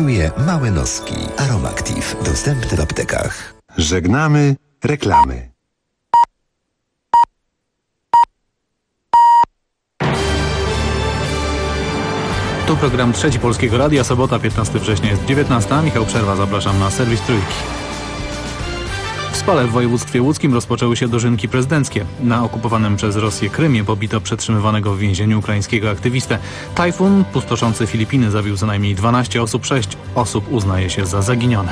Prezentuje małe noski. Aromactive. Dostępny w aptekach. Żegnamy reklamy. Tu program Trzeci Polskiego Radia, sobota 15 września jest 19. Michał Przerwa, zapraszam na serwis Trójki. W Spale w województwie łódzkim rozpoczęły się dożynki prezydenckie. Na okupowanym przez Rosję Krymie pobito przetrzymywanego w więzieniu ukraińskiego aktywistę. Tajfun pustoszący Filipiny zabił co najmniej 12 osób, 6 osób uznaje się za zaginione.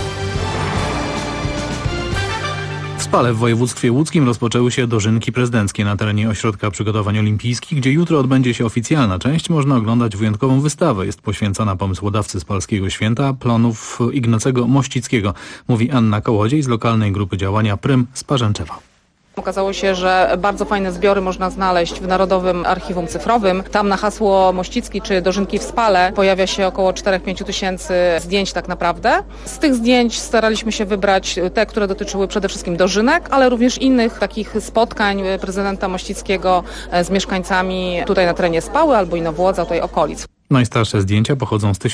W Spale w województwie łódzkim rozpoczęły się dożynki prezydenckie na terenie Ośrodka Przygotowań Olimpijskich, gdzie jutro odbędzie się oficjalna część. Można oglądać wyjątkową wystawę. Jest poświęcona pomysłodawcy spalskiego święta, plonów Ignacego Mościckiego, mówi Anna Kołodziej z lokalnej grupy działania Prym z Parzęczewa. Okazało się, że bardzo fajne zbiory można znaleźć w Narodowym Archiwum Cyfrowym. Tam na hasło Mościcki czy Dożynki w Spale pojawia się około 4-5 tysięcy zdjęć tak naprawdę. Z tych zdjęć staraliśmy się wybrać te, które dotyczyły przede wszystkim dożynek, ale również innych takich spotkań prezydenta Mościckiego z mieszkańcami tutaj na terenie Spały albo Inowłodza, tutaj okolic. Najstarsze zdjęcia pochodzą z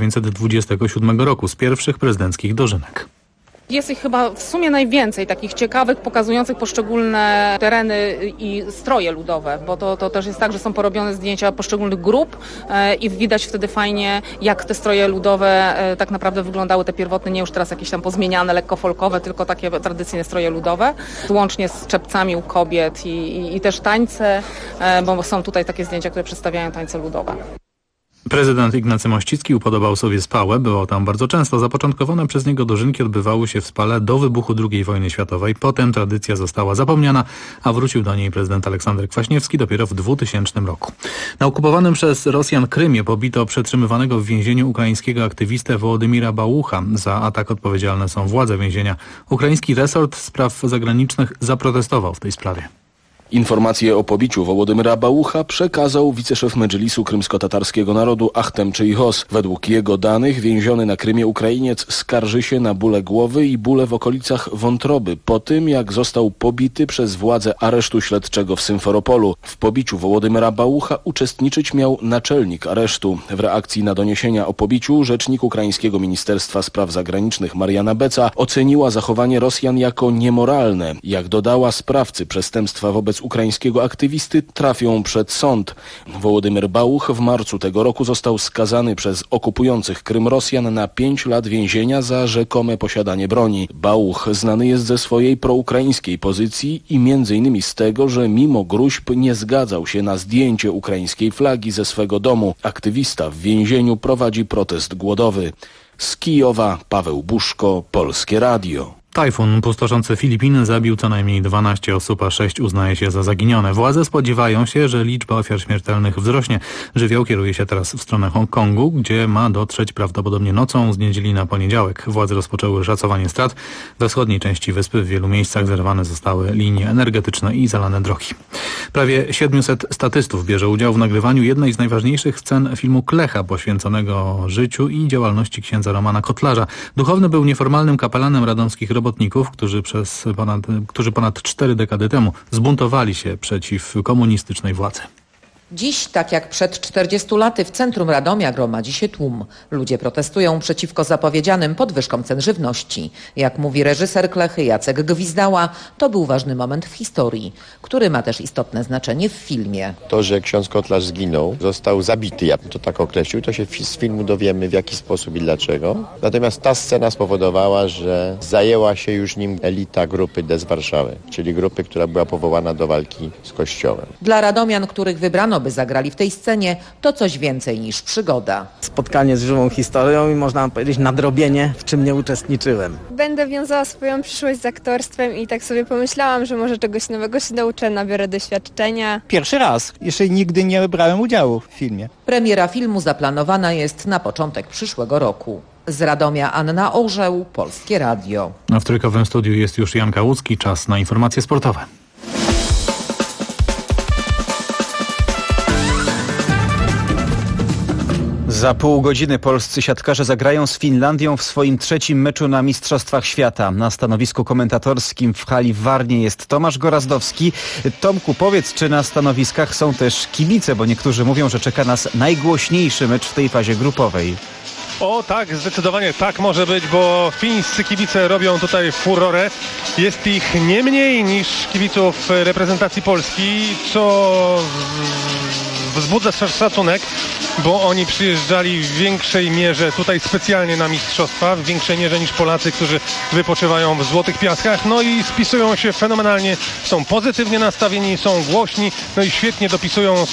1927 roku, z pierwszych prezydenckich dożynek. Jest ich chyba w sumie najwięcej, takich ciekawych, pokazujących poszczególne tereny i stroje ludowe, bo to też jest tak, że są porobione zdjęcia poszczególnych grup i widać wtedy fajnie, jak te stroje ludowe tak naprawdę wyglądały, te pierwotne, nie już teraz jakieś tam pozmieniane, lekko folkowe, tylko takie tradycyjne stroje ludowe, łącznie z czepcami u kobiet i też tańce, bo są tutaj takie zdjęcia, które przedstawiają tańce ludowe. Prezydent Ignacy Mościcki upodobał sobie Spałę, bywał tam bardzo często. Zapoczątkowane przez niego dożynki odbywały się w Spale do wybuchu II wojny światowej. Potem tradycja została zapomniana, a wrócił do niej prezydent Aleksander Kwaśniewski dopiero w 2000 roku. Na okupowanym przez Rosjan Krymie pobito przetrzymywanego w więzieniu ukraińskiego aktywistę Wołodymira Bałucha. Za atak odpowiedzialne są władze więzienia. Ukraiński resort spraw zagranicznych zaprotestował w tej sprawie. Informację o pobiciu Wołodymyra Bałucha przekazał wiceszef Medżlisu krymsko-tatarskiego narodu Achtem Czyjhos. Według jego danych więziony na Krymie Ukrainiec skarży się na bóle głowy i bóle w okolicach wątroby po tym, jak został pobity przez władze aresztu śledczego w Symferopolu. W pobiciu Wołodymyra Bałucha uczestniczyć miał naczelnik aresztu. W reakcji na doniesienia o pobiciu rzecznik ukraińskiego Ministerstwa Spraw Zagranicznych Mariana Beca oceniła zachowanie Rosjan jako niemoralne. Jak dodała, sprawcy przestępstwa wobec ukraińskiego aktywisty trafią przed sąd. Wołodymyr Bałuch w marcu tego roku został skazany przez okupujących Krym Rosjan na 5 lat więzienia za rzekome posiadanie broni. Bałuch znany jest ze swojej proukraińskiej pozycji i m.in. z tego, że mimo gróźb nie zgadzał się na zdjęcie ukraińskiej flagi ze swego domu. Aktywista w więzieniu prowadzi protest głodowy. Z Kijowa Paweł Buszko, Polskie Radio. Tajfun pustoszący Filipiny zabił co najmniej 12 osób, a 6 uznaje się za zaginione. Władze spodziewają się, że liczba ofiar śmiertelnych wzrośnie. Żywioł kieruje się teraz w stronę Hongkongu, gdzie ma dotrzeć prawdopodobnie nocą z niedzieli na poniedziałek. Władze rozpoczęły szacowanie strat. We wschodniej części wyspy w wielu miejscach zerwane zostały linie energetyczne i zalane drogi. Prawie 700 statystów bierze udział w nagrywaniu jednej z najważniejszych scen filmu Klecha, poświęconego życiu i działalności księdza Romana Kotlarza. Duchowny był nieformalnym kapelanem radomskich robotników, którzy ponad 4 dekady temu zbuntowali się przeciw komunistycznej władzy. Dziś, tak jak przed 40 laty, w centrum Radomia gromadzi się tłum. Ludzie protestują przeciwko zapowiedzianym podwyżkom cen żywności. Jak mówi reżyser Klechy Jacek Gwizdała, to był ważny moment w historii, który ma też istotne znaczenie w filmie. To, że ksiądz Kotlarz zginął, został zabity, ja bym to tak określił, to się z filmu dowiemy, w jaki sposób i dlaczego. Natomiast ta scena spowodowała, że zajęła się już nim elita grupy Des Warszawy, czyli grupy, która była powołana do walki z Kościołem. Dla radomian, których wybrano, by zagrali w tej scenie, to coś więcej niż przygoda. Spotkanie z żywą historią i można powiedzieć nadrobienie, w czym nie uczestniczyłem. Będę wiązała swoją przyszłość z aktorstwem i tak sobie pomyślałam, że może czegoś nowego się nauczę, nabiorę doświadczenia. Pierwszy raz. Jeszcze nigdy nie brałem udziału w filmie. Premiera filmu zaplanowana jest na początek przyszłego roku. Z Radomia Anna Orzeł, Polskie Radio. A w trójkowym studiu jest już Jan Kałucki. Czas na informacje sportowe. Za pół godziny polscy siatkarze zagrają z Finlandią w swoim 3. meczu na Mistrzostwach Świata. Na stanowisku komentatorskim w hali w Warnie jest Tomasz Gorazdowski. Tomku, powiedz, czy na stanowiskach są też kibice, bo niektórzy mówią, że czeka nas najgłośniejszy mecz w tej fazie grupowej. O tak, zdecydowanie tak może być, bo fińscy kibice robią tutaj furorę. Jest ich nie mniej niż kibiców reprezentacji Polski, co wzbudza szacunek, bo oni przyjeżdżali w większej mierze tutaj specjalnie na mistrzostwa, w większej mierze niż Polacy, którzy wypoczywają w Złotych Piaskach, no i spisują się fenomenalnie, są pozytywnie nastawieni, są głośni, no i świetnie dopisują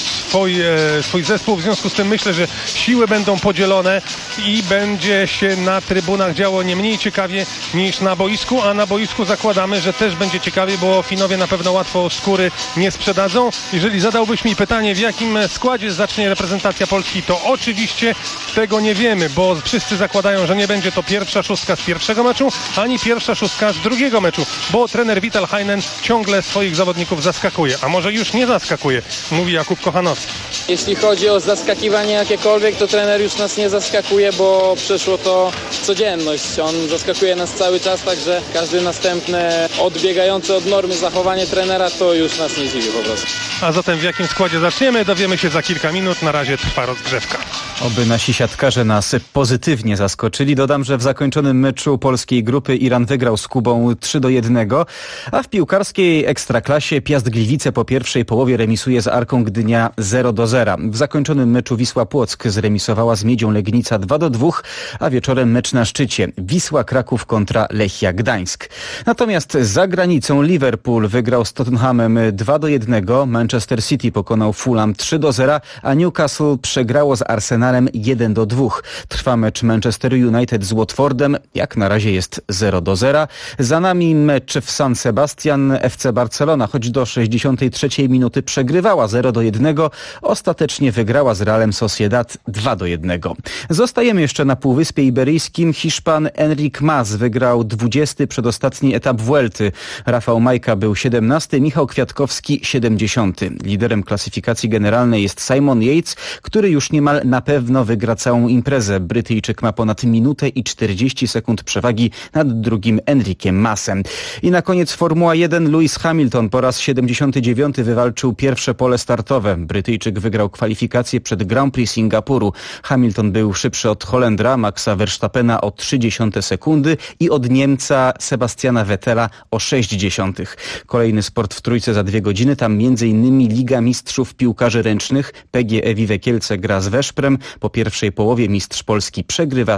swój zespół, w związku z tym myślę, że siły będą podzielone i będzie się na trybunach działo nie mniej ciekawie niż na boisku, a na boisku zakładamy, że też będzie ciekawie, bo Finowie na pewno łatwo skóry nie sprzedadzą. Jeżeli zadałbyś mi pytanie, w jakim składzie zacznie reprezentacja Polski, to oczywiście tego nie wiemy, bo wszyscy zakładają, że nie będzie to pierwsza szóstka z pierwszego meczu, ani pierwsza szóstka z drugiego meczu, bo trener Vital Heinen ciągle swoich zawodników zaskakuje, a może już nie zaskakuje, mówi Jakub Kochanowski. Jeśli chodzi o zaskakiwanie jakiekolwiek, to trener już nas nie zaskakuje, bo przeszło to codzienność. On zaskakuje nas cały czas, także każdy następny odbiegający od normy zachowanie trenera to już nas nie dziwi po prostu. A zatem w jakim składzie zaczniemy, dowiemy się za kilka minut. Na razie trwa rozgrzewka. Oby nasi siatkarze nas pozytywnie zaskoczyli. Dodam, że w zakończonym meczu polskiej grupy Iran wygrał z Kubą 3-1, a w piłkarskiej Ekstraklasie Piast Gliwice po pierwszej połowie remisuje z Arką Gdynia 0-0. W zakończonym meczu Wisła Płock zremisowała z Miedzią Legnica 2-2, a wieczorem mecz na szczycie. Wisła Kraków kontra Lechia Gdańsk. Natomiast za granicą Liverpool wygrał z Tottenhamem 2-1, Manchester City pokonał Fulham 3-0, a Newcastle przegrało z Arsenalem 1-2. Trwa mecz Manchester United z Watfordem, jak na razie jest 0-0. Za nami mecz w San Sebastian. FC Barcelona, choć do 63 minuty przegrywała 0-1, ostatecznie wygrała z Realem Sociedad 2-1. Zostajemy jeszcze na Półwyspie Iberyjskim. Hiszpan Enric Mas wygrał 20. przedostatni etap Vuelty. Rafał Majka był 17, Michał Kwiatkowski 70. Liderem klasyfikacji generalnej jest Simon Yates, który już niemal na pewno wygra całą imprezę. Brytyjczyk ma ponad minutę i 40 sekund przewagi nad drugim Enriciem Masem. I na koniec Formuła 1. Lewis Hamilton po raz 79 wywalczył pierwsze pole startowe. Brytyjczyk wygrał kwalifikacje przed Grand Prix Singapuru. Hamilton był szybszy od Holendra Maxa Verstappena o 0,3 sekundy i od Niemca Sebastiana Vettela o 0,6. Kolejny sport w trójce za 2 godziny. Tam m.in. Liga Mistrzów Piłkarzy Ręcznych. PGE Wiwe Kielce gra z Weszprem. Po pierwszej połowie mistrz Polski przegrywa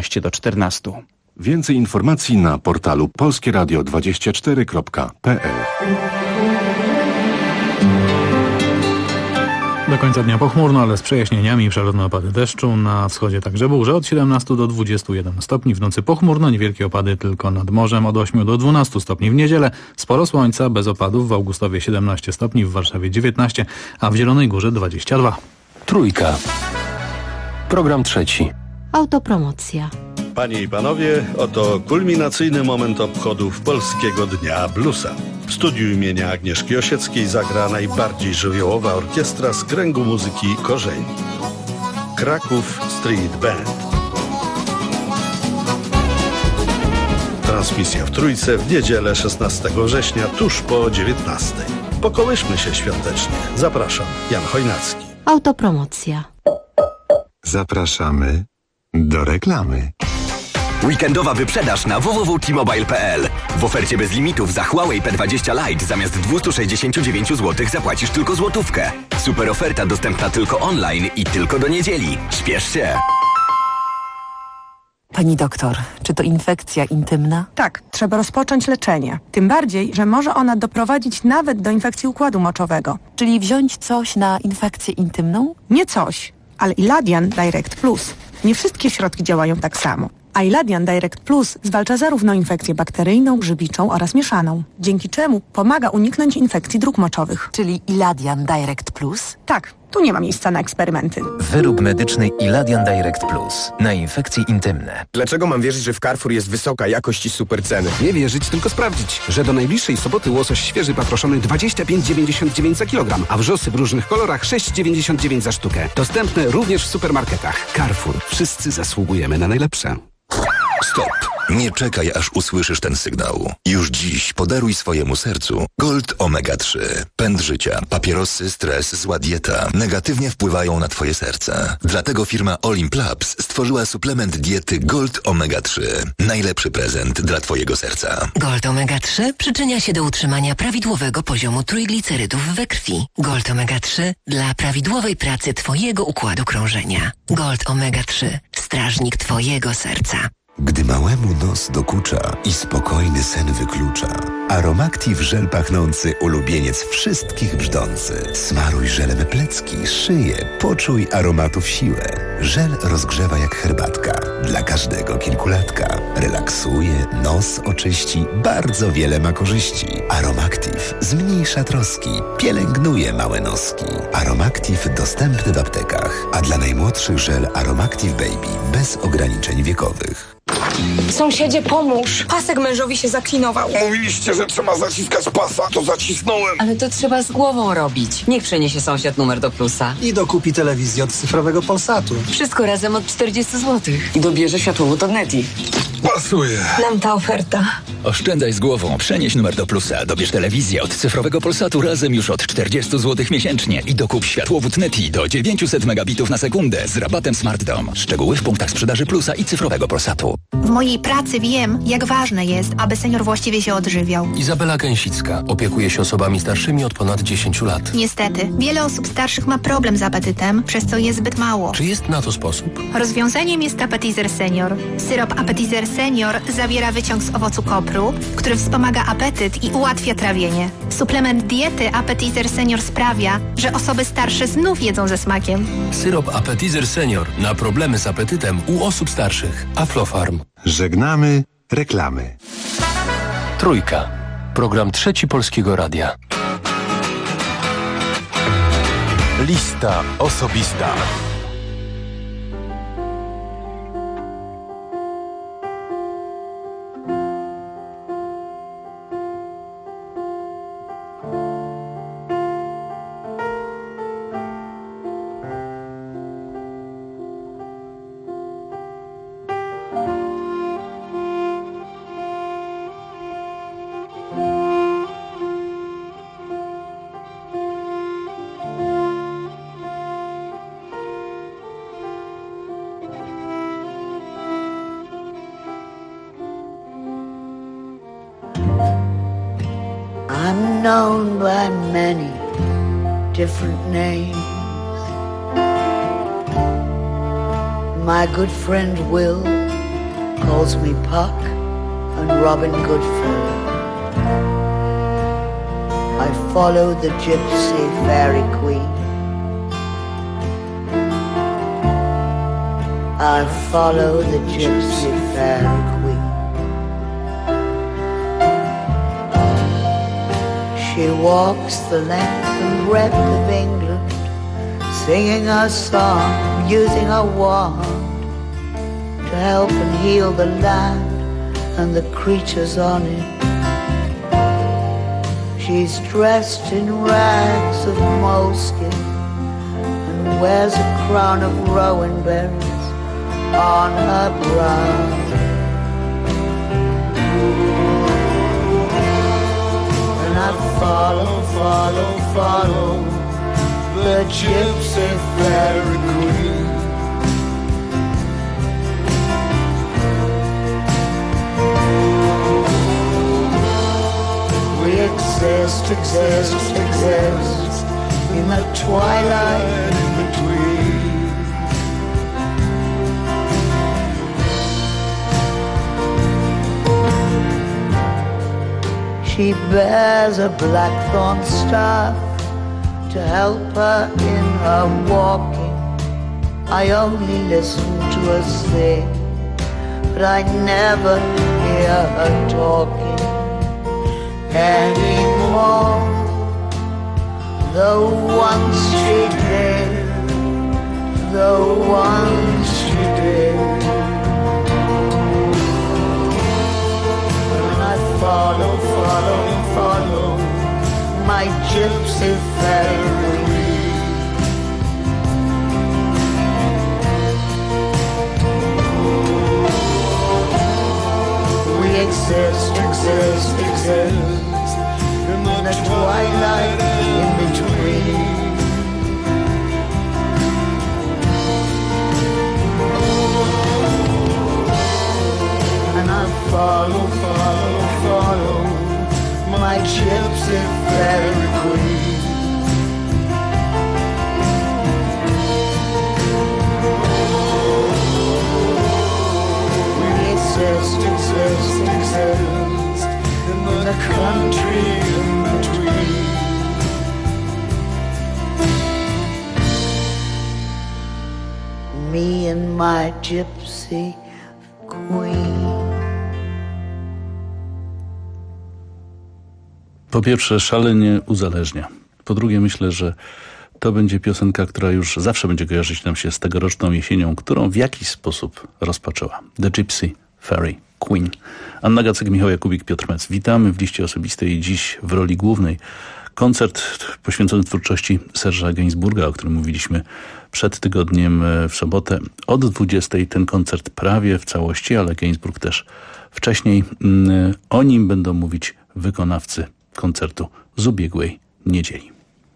13-14. Więcej informacji na portalu polskieradio24.pl. Do końca dnia pochmurno, ale z przejaśnieniami, przelotne opady deszczu. Na wschodzie także burze od 17 do 21 stopni. W nocy pochmurno, niewielkie opady tylko nad morzem od 8 do 12 stopni. W niedzielę sporo słońca, bez opadów. W Augustowie 17 stopni, w Warszawie 19, a w Zielonej Górze 22. Trójka. Program trzeci. Autopromocja. Panie i panowie, oto kulminacyjny moment obchodów Polskiego Dnia Bluesa. W studiu imienia Agnieszki Osieckiej zagra najbardziej żywiołowa orkiestra z kręgu muzyki korzeni. Kraków Street Band. Transmisja w Trójce w niedzielę 16 września tuż po 19. Pokołyszmy się świątecznie. Zapraszam, Jan Chojnacki. Autopromocja. Zapraszamy do reklamy. Weekendowa wyprzedaż na www.t-mobile.pl. W ofercie bez limitów za Huawei P20 Lite zamiast 269 zł zapłacisz tylko złotówkę. Super oferta dostępna tylko online i tylko do niedzieli. Śpiesz się! Pani doktor, czy to infekcja intymna? Tak, trzeba rozpocząć leczenie. Tym bardziej, że może ona doprowadzić nawet do infekcji układu moczowego. Czyli wziąć coś na infekcję intymną? Nie coś, ale Iladian Direct Plus. Nie wszystkie środki działają tak samo. A Iladian Direct Plus zwalcza zarówno infekcję bakteryjną, grzybiczą oraz mieszaną, dzięki czemu pomaga uniknąć infekcji dróg moczowych. Czyli Iladian Direct Plus? Tak, tu nie ma miejsca na eksperymenty. Wyrób medyczny Iladian Direct Plus na infekcje intymne. Dlaczego mam wierzyć, że w Carrefour jest wysoka jakość i super ceny? Nie wierzyć, tylko sprawdzić, że do najbliższej soboty łosoś świeży patroszony 25,99 za kilogram, a wrzosy w różnych kolorach 6,99 za sztukę. Dostępne również w supermarketach. Carrefour. Wszyscy zasługujemy na najlepsze. Stop! Nie czekaj, aż usłyszysz ten sygnał. Już dziś podaruj swojemu sercu Gold Omega 3. Pęd życia, papierosy, stres, zła dieta negatywnie wpływają na twoje serce. Dlatego firma Olimp Labs stworzyła suplement diety Gold Omega 3. Najlepszy prezent dla twojego serca. Gold Omega 3 przyczynia się do utrzymania prawidłowego poziomu trójglicerydów we krwi. Gold Omega 3 dla prawidłowej pracy twojego układu krążenia. Gold Omega 3. Strażnik twojego serca. Gdy małemu nos dokucza i spokojny sen wyklucza, Aromactive żel pachnący ulubieniec wszystkich brzdący. Smaruj żelem plecki, szyję, poczuj aromatów siłę. Żel rozgrzewa jak herbatka, dla każdego kilkulatka. Relaksuje, nos oczyści, bardzo wiele ma korzyści. Aromactive zmniejsza troski, pielęgnuje małe noski. Aromactive dostępny w aptekach, a dla najmłodszych żel Aromactive Baby bez ograniczeń wiekowych. Sąsiedzie, pomóż! Pasek mężowi się zaklinował. Mówiliście, że trzeba zaciskać pasa, to zacisnąłem. Ale to trzeba z głową robić. Niech przeniesie sąsiad numer do Plusa. I dokupi telewizję od cyfrowego Polsatu. Wszystko razem od 40 zł. I dobierze światłowód od Neti. Pasuje. Nam ta oferta. Oszczędzaj z głową. Przenieś numer do Plusa. Dobierz telewizję od cyfrowego Polsatu razem już od 40 zł miesięcznie. I dokup światłowód Neti do 900 megabitów na sekundę z rabatem Smart Dom. Szczegóły w punktach sprzedaży Plusa i cyfrowego Polsatu. W mojej pracy wiem, jak ważne jest, aby senior właściwie się odżywiał. Izabela Gęsicka opiekuje się osobami starszymi od ponad 10 lat. Niestety, wiele osób starszych ma problem z apetytem, przez co je zbyt mało. Czy jest na to sposób? Rozwiązaniem jest Appetizer Senior. Syrop Appetizer Senior zawiera wyciąg z owocu kopru, który wspomaga apetyt i ułatwia trawienie. Suplement diety Appetizer Senior sprawia, że osoby starsze znów jedzą ze smakiem. Syrop Appetizer Senior na problemy z apetytem u osób starszych. Aflofarm. Żegnamy reklamy. Trójka. Program Trzeci Polskiego Radia. Lista osobista. I'm known by many different names. My good friend Will calls me Puck and Robin Goodfellow. I follow the gypsy fairy queen. I follow the gypsy fairy queen. She walks the length and breadth of England, singing her song, using her wand to help and heal the land and the creatures on it. She's dressed in rags of moleskin and wears a crown of rowan berries on her brow. I follow, follow, follow the gypsy fairy queen. We exist, exist, exist in the twilight in between. She bears a blackthorn staff to help her in her walking. I only listen to her sing, but I never hear her talking anymore. Though once she did, though once she did. Follow, follow, follow my gypsy fairy. exist in the twilight in between. And I follow my gypsy fairy queen. We exist in the country in between. Me and my gypsy queen. Po pierwsze, szalenie uzależnia. Po drugie, myślę, że to będzie piosenka, która już zawsze będzie kojarzyć nam się z tegoroczną jesienią, którą w jakiś sposób rozpoczęła. The Gypsy Fairy Queen. Anna Gacek, Michał Jakubik, Piotr Mec. Witamy w liście osobistej i dziś w roli głównej koncert poświęcony twórczości Serge'a Gainsbourga, o którym mówiliśmy przed tygodniem w sobotę. Od 20 ten koncert prawie w całości, ale Gainsbourg też wcześniej. O nim będą mówić wykonawcy koncertu z ubiegłej niedzieli.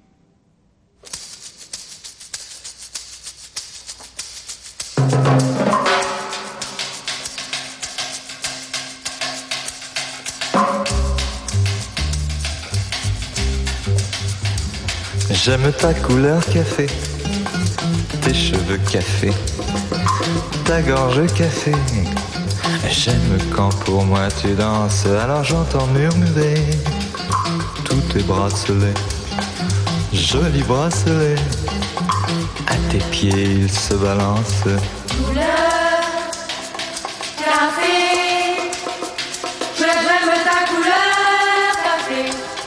J'aime ta couleur café, tes cheveux café, ta gorge café. J'aime quand pour moi tu danses, alors j'entends murmurer tous tes bracelets, jolis bracelets. À tes pieds ils se balancent. Couleur café, j'aime ta couleur café.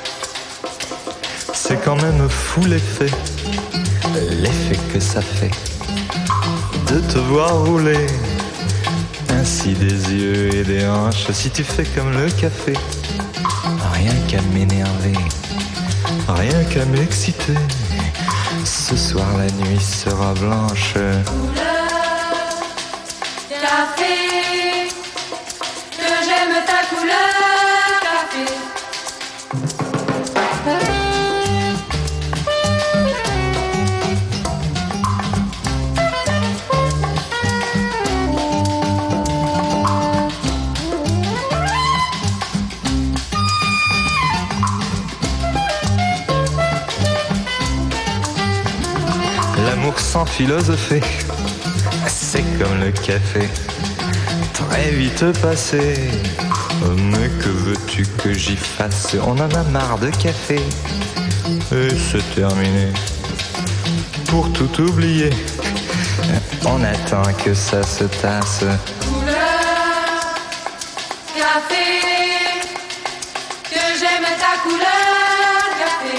C'est quand même fou l'effet que ça fait de te voir rouler ainsi des yeux et des hanches. Si tu fais comme le café, rien qu'à m'énerver, rien qu'à m'exciter. Ce soir la nuit sera blanche. Couleur café, que j'aime ta couleur café. L'amour sans philosopher, c'est comme le café, très vite passé. Mais que veux-tu que j'y fasse? On en a marre de café, et c'est terminé. Pour tout oublier, on attend que ça se tasse. Couleur café, que j'aime ta couleur café.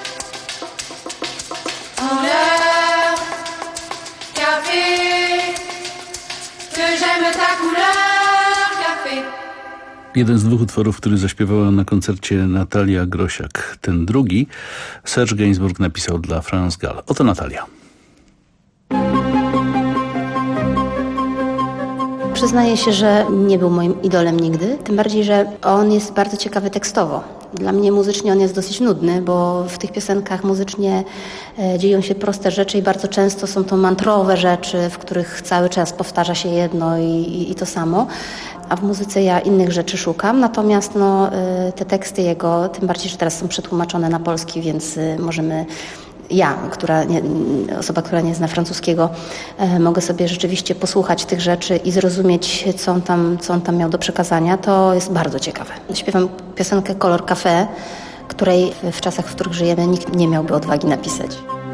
Couleur café, que j'aime ta couleur café. Jeden z dwóch utworów, który zaśpiewała na koncercie Natalia Grosiak. Ten drugi Serge Gainsbourg napisał dla France Gall. Oto Natalia. Przyznaję się, że nie był moim idolem nigdy, tym bardziej, że on jest bardzo ciekawy tekstowo. Dla mnie muzycznie on jest dosyć nudny, bo w tych piosenkach muzycznie dzieją się proste rzeczy i bardzo często są to mantrowe rzeczy, w których cały czas powtarza się jedno i to samo. A w muzyce ja innych rzeczy szukam, natomiast te teksty jego, tym bardziej, że teraz są przetłumaczone na polski, więc możemy... osoba, która nie zna francuskiego, mogę sobie rzeczywiście posłuchać tych rzeczy i zrozumieć, co on tam miał do przekazania. To jest bardzo ciekawe. Śpiewam piosenkę Color Café, której w czasach, w których żyjemy, nikt nie miałby odwagi napisać.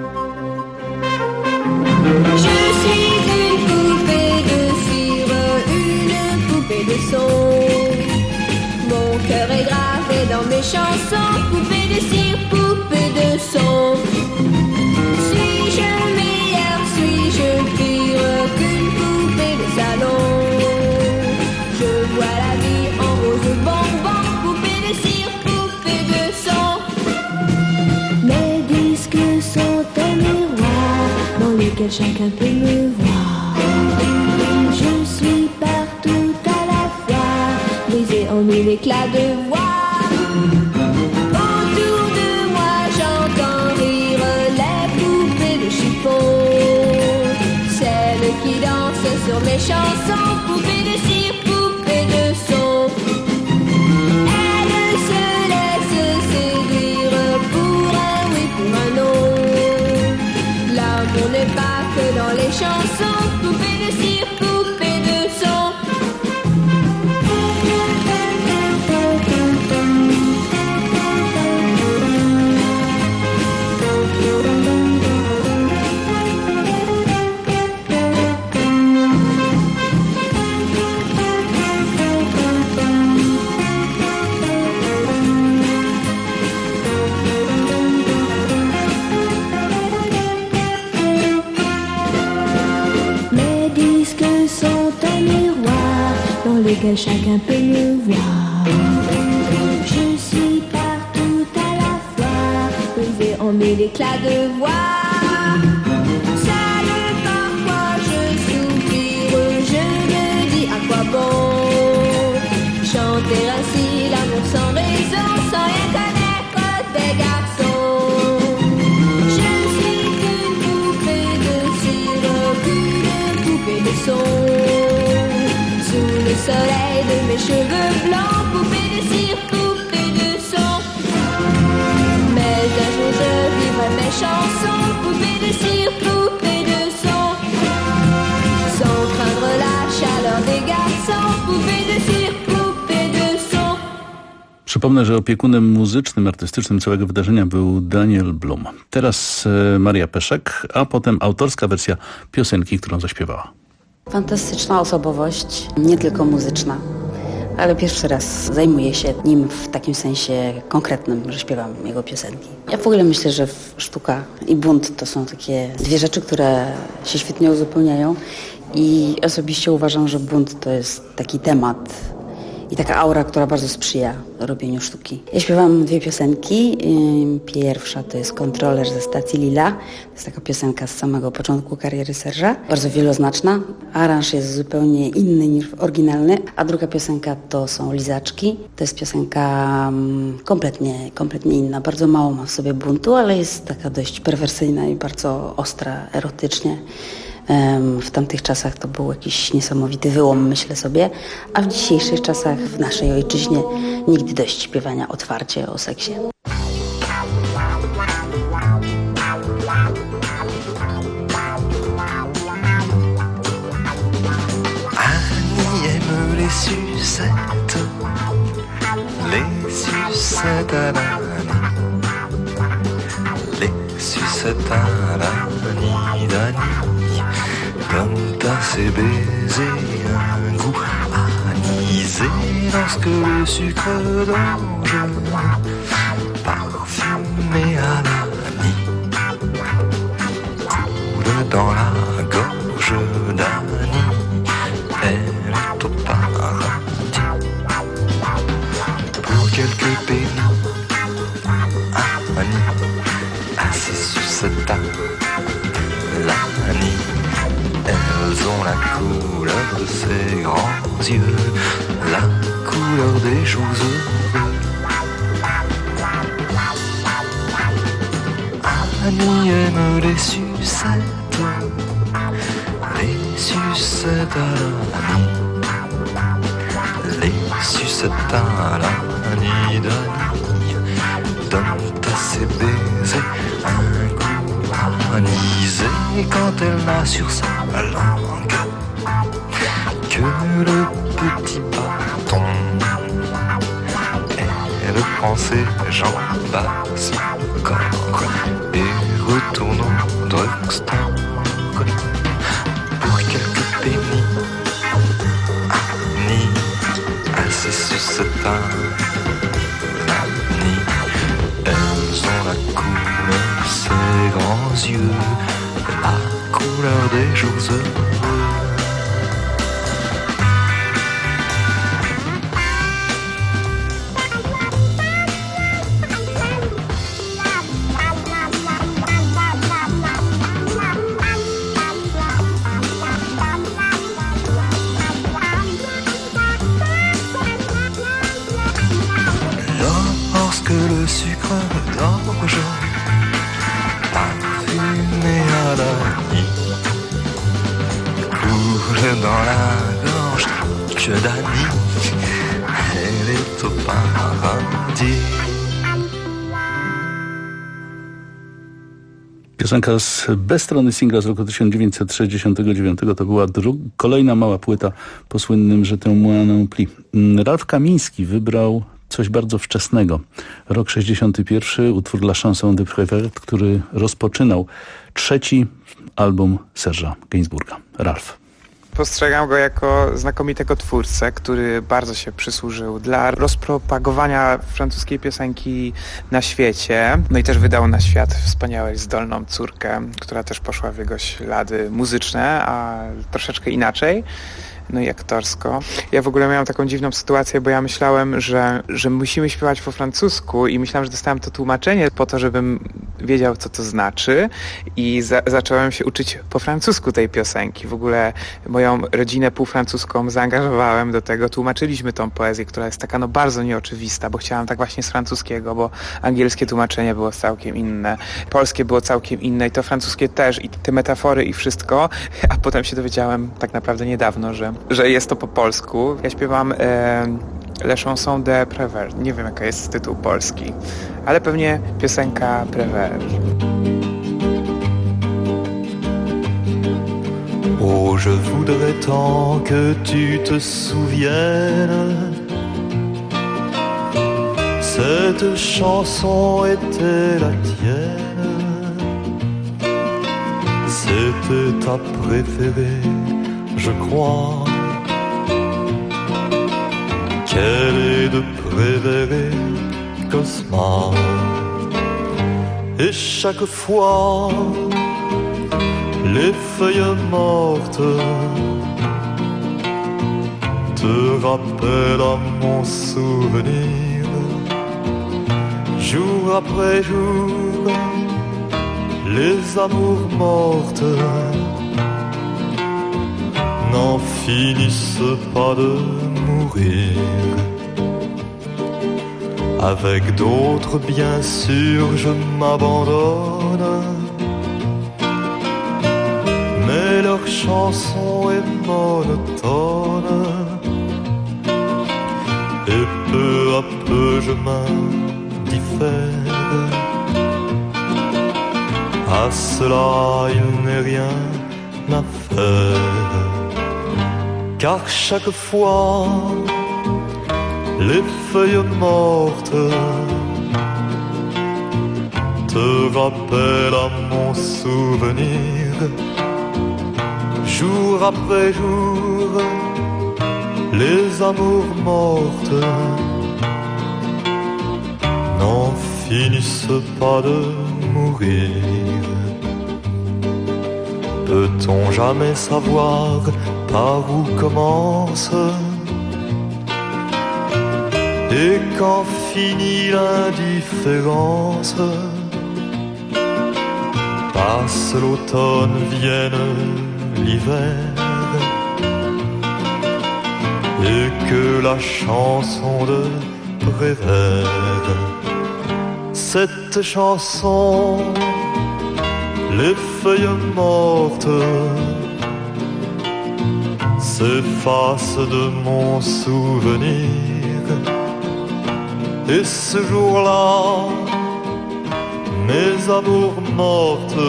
Mon cœur est gravé dans mes chansons, poupée de cire, poupée de son. Suis-je meilleure, suis-je pire qu'une poupée de salon? Je vois la vie en rose bonbon, poupée de cire, poupée de son. Mes disques sont un miroir dans lequel chacun peut me voir. Je suis partout à la fois, brisée en mille mille éclats de voix. Autour de moi j'entends rire les poupées de chiffon, celles qui dansent sur mes chansons, poupées de cire, poupées de son. Elles se laissent séduire pour un oui, pour un non. L'amour n'est pas que dans les chansons, poupées de cire, poupées de son. Lequel chacun peut me voir. Je suis partout à la fois, posée en mille éclats de voix. Seule parfois je soupire, je me dis à quoi bon chanter ainsi l'amour sans raison, sans rien connaître des garçons. Je suis qu'une poupée de cire, qu'une poupée de son. Sous le soleil de mes cheveux blancs, poupée de cire, poupée de son. Mais un jour je vivrai mes chansons, poupée de cire, poupée de son. Sans craindre la chaleur des garçons, poupée de cire, poupée de son. Przypomnę, że opiekunem muzycznym, artystycznym całego wydarzenia był Daniel Blum. Teraz Maria Peszek, a potem autorska wersja piosenki, którą zaśpiewała. Fantastyczna osobowość, nie tylko muzyczna, ale pierwszy raz zajmuję się nim w takim sensie konkretnym, że śpiewam jego piosenki. Ja w ogóle myślę, że sztuka i bunt to są takie dwie rzeczy, które się świetnie uzupełniają i osobiście uważam, że bunt to jest taki temat i taka aura, która bardzo sprzyja robieniu sztuki. Ja śpiewam dwie piosenki. Pierwsza to jest Kontroler ze stacji Lila. To jest taka piosenka z samego początku kariery Serge'a. Bardzo wieloznaczna. Aranż jest zupełnie inny niż oryginalny. A druga piosenka to są Lizaczki. To jest piosenka kompletnie inna. Bardzo mało ma w sobie buntu, ale jest taka dość perwersyjna i bardzo ostra erotycznie. W tamtych czasach to był jakiś niesamowity wyłom, myślę sobie, a w dzisiejszych czasach w naszej ojczyźnie nigdy dość śpiewania otwarcie o seksie. Annie aime les sucettes à l'Annie, les sucettes à l'Annie d'Annie. Donnent à ses baisers un goût anisé lorsque le sucre d'orge parfumé à l'Annie coule dans la gorge d'Annie. Elle est au paradis pour quelques pénis. Annie assise sur cette table, l'Annie. Elles ont la couleur de ses grands yeux, la couleur des joues heureux. Annie aime les sucettes à l'Annie, les sucettes à l'Annie d'Annie donnent à ses baisers un goût anisé quand elle n'a sur sa langue que le petit bâton. Elle prend ses jambes à son corps et retourne au drugstore pour quelques pénis. Annie assise sur cette Annie, elles ont la couleur de ses grands yeux, la couleur des jours heureux. sucre d'orge, parfumé à la nuit, coule dans la gorge que d'Annie, elle est au paradis. Piosenka z bez strony singla z roku 1969 to była kolejna mała płyta po słynnym Je t'aime moi non plus. Ralf Kamiński wybrał coś bardzo wczesnego. Rok 61, utwór La Chanson de Prévert, który rozpoczynał trzeci album Serge'a Gainsbourga. Ralf. Postrzegam go jako znakomitego twórcę, który bardzo się przysłużył dla rozpropagowania francuskiej piosenki na świecie. No i też wydał na świat wspaniałą, zdolną córkę, która też poszła w jego ślady muzyczne, a troszeczkę inaczej. No i aktorsko. Ja w ogóle miałem taką dziwną sytuację, bo ja myślałem, że musimy śpiewać po francusku i myślałem, że dostałem to tłumaczenie po to, żebym wiedział, co to znaczy i zacząłem się uczyć po francusku tej piosenki. W ogóle moją rodzinę półfrancuską zaangażowałem do tego. Tłumaczyliśmy tą poezję, która jest taka bardzo nieoczywista, bo chciałem tak właśnie z francuskiego, bo angielskie tłumaczenie było całkiem inne, polskie było całkiem inne i to francuskie też i te metafory i wszystko, a potem się dowiedziałem tak naprawdę niedawno, że jest to po polsku. Ja śpiewam La Chanson de Prévert. Nie wiem, jaka jest tytuł polski, ale pewnie piosenka Prévert. Oh, je voudrais tant que tu te souviennes. Cette chanson était la tienne. C'était ta préférée, je crois. Qu'elle est de Prévert et Cosma. Et chaque fois, les feuilles mortes te rappellent à mon souvenir. Jour après jour, les amours mortes n'en finissent pas de mourir. Avec d'autres, bien sûr, je m'abandonne, mais leur chanson est monotone, et peu à peu je m'indiffère. À cela, il n'est rien à faire. Car chaque fois, les feuilles mortes te rappellent à mon souvenir. Jour après jour, les amours mortes n'en finissent pas de mourir. Peut-on jamais savoir par où commence et quand finit l'indifférence? Passe l'automne, vienne l'hiver, et que la chanson de Prévert, cette chanson, les feuilles mortes s'effacent de mon souvenir. Et ce jour-là, mes amours mortes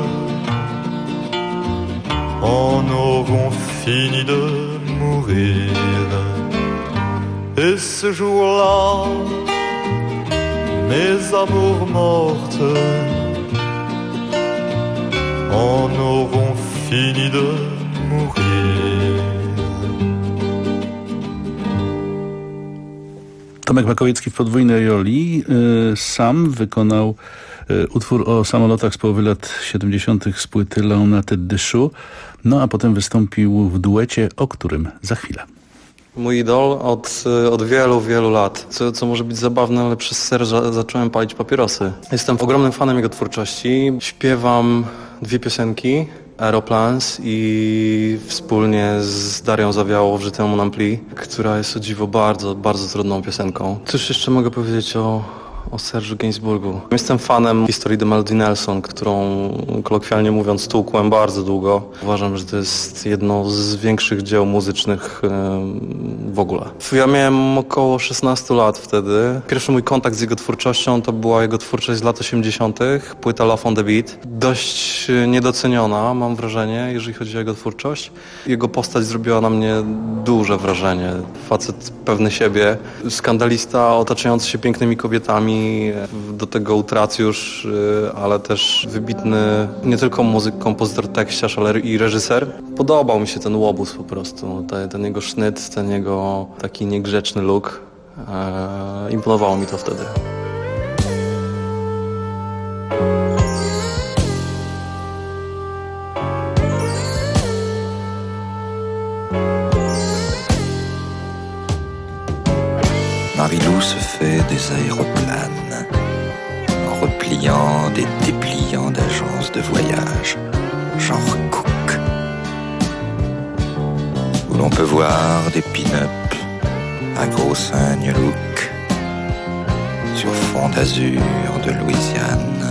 en auront fini de mourir. Et ce jour-là, mes amours mortes en auront fini de mourir. Tomek Makowiecki w podwójnej roli sam wykonał utwór o samolotach z połowy lat 70. z płyty Léon Tête de Chou, no a potem wystąpił w duecie, o którym za chwilę. Mój idol od wielu, wielu lat. Co może być zabawne, ale przez Serge'a zacząłem palić papierosy. Jestem ogromnym fanem jego twórczości. Śpiewam 2 piosenki, Aeroplans i wspólnie z Darią Zawiałą w Je t'aime moi non plus, która jest o dziwo bardzo, bardzo trudną piosenką. Cóż jeszcze mogę powiedzieć o O Serge'u Gainsbourgu. Jestem fanem historii The Melody Nelson, którą kolokwialnie mówiąc tłukłem bardzo długo. Uważam, że to jest jedno z większych dzieł muzycznych w ogóle. Ja miałem około 16 lat wtedy. Pierwszy mój kontakt z jego twórczością to była jego twórczość z lat 80. Płyta Love on the Beat. Dość niedoceniona, mam wrażenie, jeżeli chodzi o jego twórczość. Jego postać zrobiła na mnie duże wrażenie. Facet pewny siebie, skandalista otaczający się pięknymi kobietami, do tego utracjusz, ale też wybitny nie tylko muzyk, kompozytor, tekściarz, ale i reżyser. Podobał mi się ten łobuz po prostu, ten jego sznyt, ten jego taki niegrzeczny look. Imponowało mi to wtedy. Marilou se fait des aéroplanes en repliant des dépliants d'agences de voyage, genre Cook, où l'on peut voir des pin-up à gros seins New Look sur fond d'azur de Louisiane.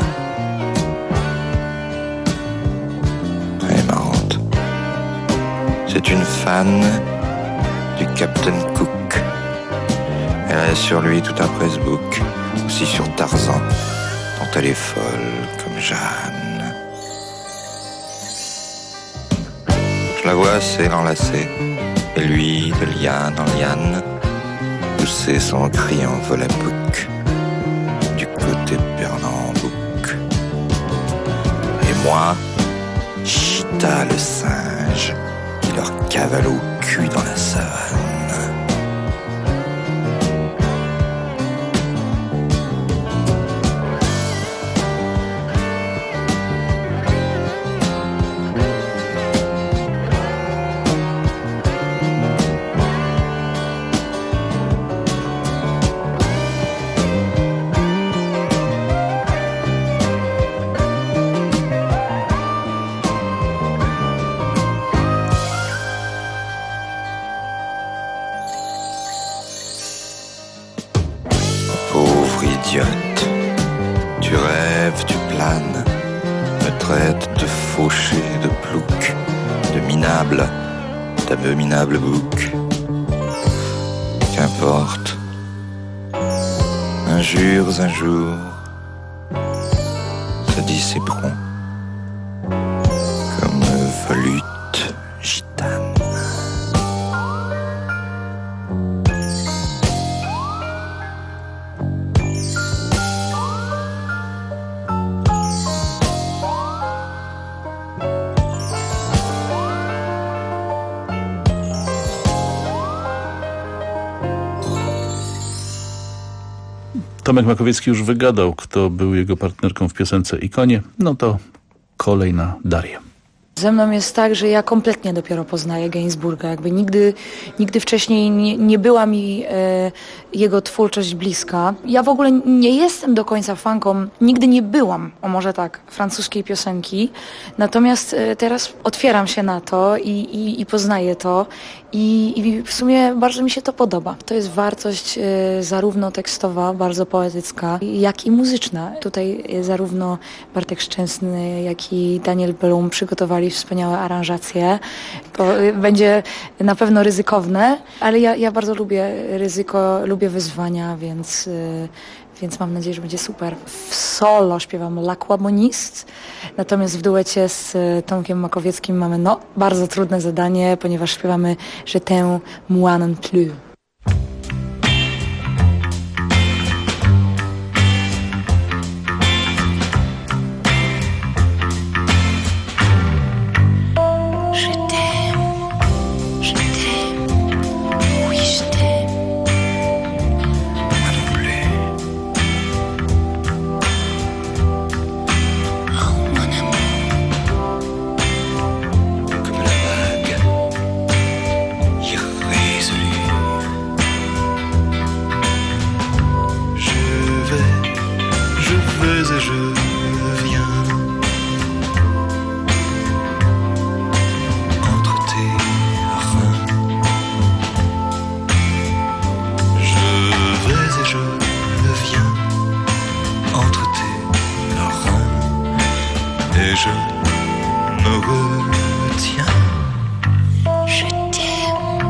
Très marrante. C'est une fan du Captain Cook. Elle a sur lui tout un pressbook, aussi sur Tarzan, dont elle est folle comme Jeanne. Je la vois assez l'enlacer, et lui, de liane en liane, pousser son cri en volapouc du côté de Pernambouc. Et moi, Chita le singe, qui leur cavale au cul dans la savane. Tu rêves, tu planes, me traites de fauché, de plouc, de minable, d'abominable bouc. Qu'importe, injures un jour, se dissiperont comme volutes gitanes. Tomek Makowiecki już wygadał, kto był jego partnerką w piosence Ikonie. No to kolej na Darię. Ze mną jest tak, że ja kompletnie dopiero poznaję Gainsbourga. Jakby nigdy wcześniej nie była mi jego twórczość bliska. Ja w ogóle nie jestem do końca fanką, nigdy nie byłam, o może tak, francuskiej piosenki. Natomiast teraz otwieram się na to i poznaję to. I w sumie bardzo mi się to podoba. To jest wartość zarówno tekstowa, bardzo poetycka, jak i muzyczna. Tutaj zarówno Bartek Szczęsny, jak i Daniel Blum przygotowali wspaniałe aranżacje. To będzie na pewno ryzykowne, ale ja bardzo lubię ryzyko, lubię wyzwania, więc mam nadzieję, że będzie super. W solo śpiewam L'Aquamoniste, natomiast w duecie z Tomkiem Makowieckim mamy bardzo trudne zadanie, ponieważ śpiewamy Je t'aime moi non plus. Irrésolu. et je me retiens. Je t'aime,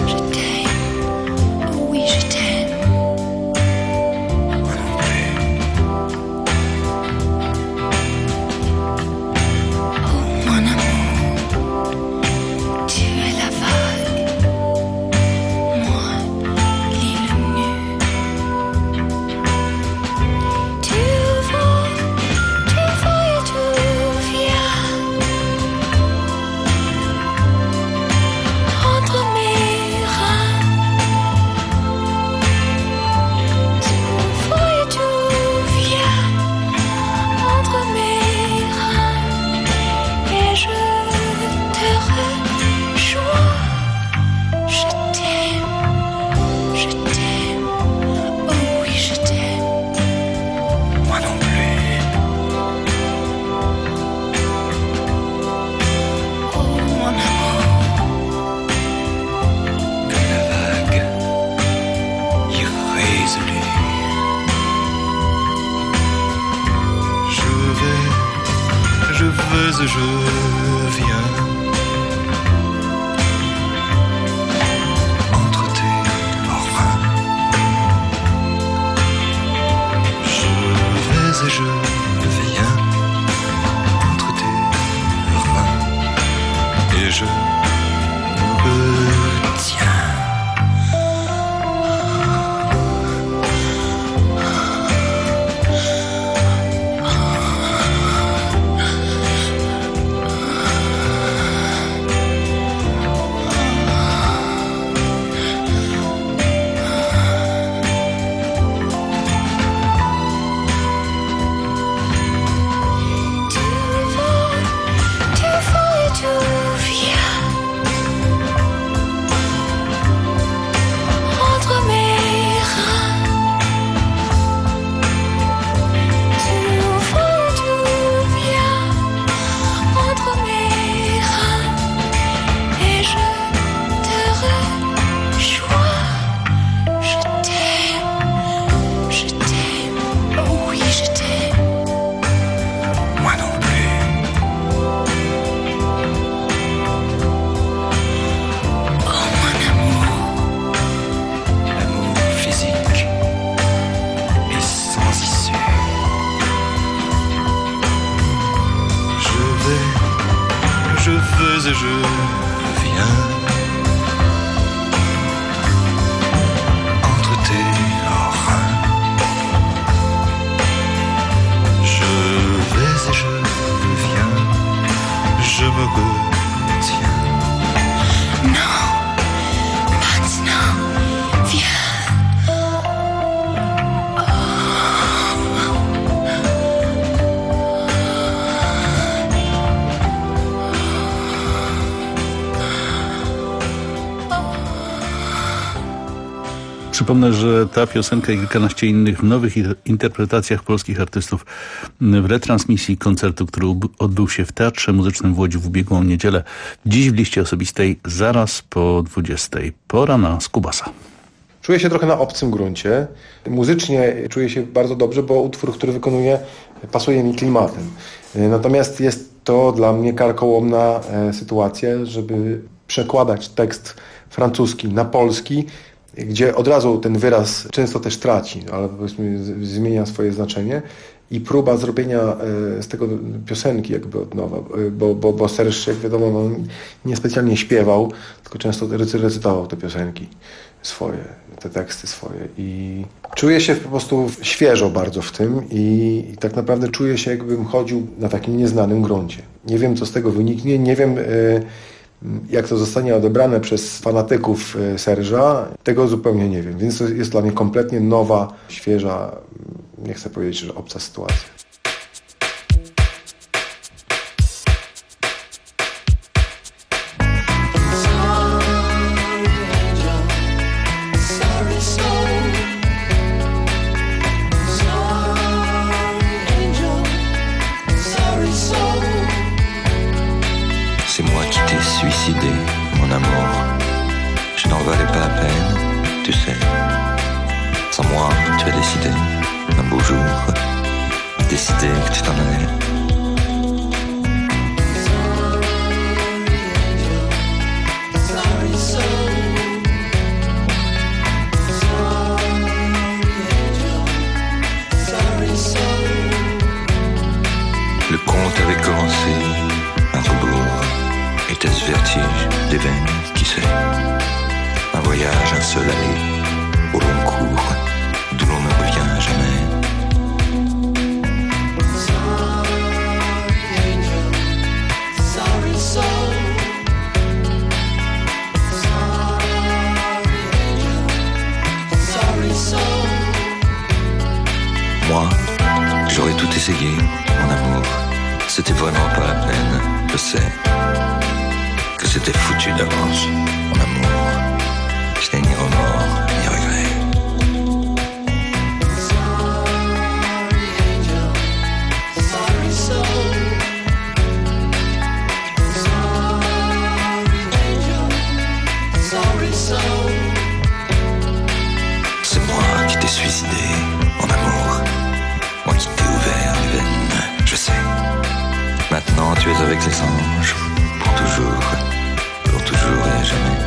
oui je t'aime. Moi non plus. Oh mon amour, tu es la vague, moi l'île nue. Tu vas et tu viens entre mes reins. Tu vas et tu viens entre mes reins et je te rejoins. Je t'aime, oh oui je t'aime. Moi non plus. Oh mon amour, Comme la vague irrésolue. Je vais et je viens entre tes reins. Je vais et je viens entre tes reins et je me retiens. tu vas et tu viens entre mes reins. Tu vas et tu viens entre mes reins et je te rejoins. Je t'aime, oh oui je t'aime. Moi non plus. Oh mon amour, L'amour physique et sans issue. Je vais et je viens entre tes reins. Je vais et je viens, je me retiens. non, maintenant, viens. Przypomnę, że ta piosenka i kilkanaście innych w nowych interpretacjach polskich artystów w retransmisji koncertu, który odbył się w Teatrze Muzycznym w Łodzi w ubiegłą niedzielę. Dziś w liście osobistej zaraz po 20. Pora na Skubasa. Czuję się trochę na obcym gruncie. Muzycznie czuję się bardzo dobrze, bo utwór, który wykonuję, pasuje mi klimatem. Natomiast jest to dla mnie karkołomna sytuacja, żeby przekładać tekst francuski na polski, gdzie od razu ten wyraz często też traci, ale powiedzmy zmienia swoje znaczenie. I próba zrobienia z tego piosenki jakby od nowa, bo Serge, jak wiadomo, no, niespecjalnie śpiewał, tylko często recytował te piosenki swoje, te teksty swoje. I czuję się po prostu świeżo bardzo w tym i tak naprawdę czuję się, jakbym chodził na takim nieznanym gruncie. Nie wiem, co z tego wyniknie, nie wiem, jak to zostanie odebrane przez fanatyków Serge'a, tego zupełnie nie wiem. Więc to jest dla mnie kompletnie nowa, świeża, nie chcę powiedzieć, że obca sytuacja. C'est moi qui t'ai suicidé, mon amour. Je n'en valais pas la peine, tu sais. Sans moi, tu as décidé, un beau jour, décidé que tu t'en allais. voyage, un seul aller, au long cours, d'où l'on ne revient jamais. Moi, j'aurais tout essayé, mon amour. C'était vraiment pas la peine, je sais. Que c'était foutu d'avance, mon amour. Je n'ai ni remords, ni regrets. C'est moi qui t'ai suicidé, mon amour. Moi qui t'ai ouvert les veines, je sais. Maintenant tu es avec les anges, pour toujours et à jamais.